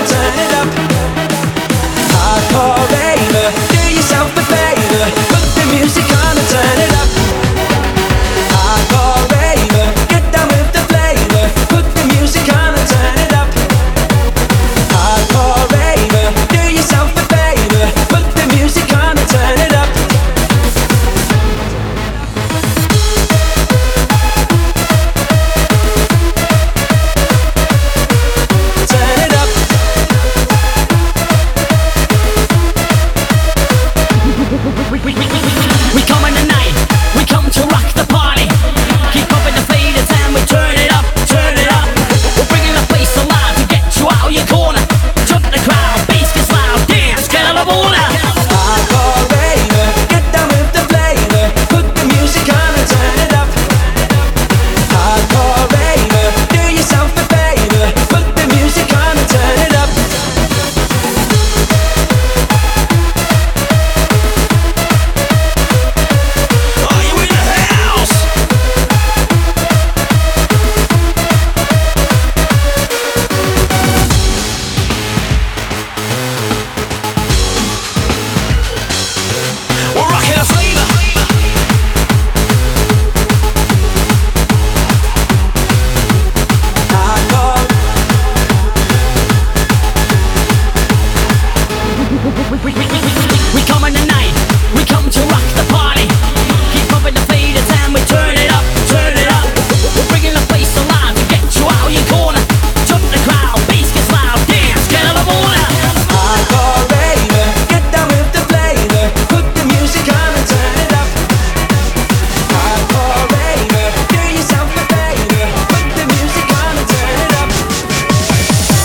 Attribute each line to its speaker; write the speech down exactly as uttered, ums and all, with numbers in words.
Speaker 1: turn it up. Hardcore raver, do yourself a favor, put the music on and turn it up. Hardcore raver, get down with the flavor, put the music on and turn it up. Hardcore raver, do yourself a favor, put the music on and turn it up. Turn it up. We, we, we, we.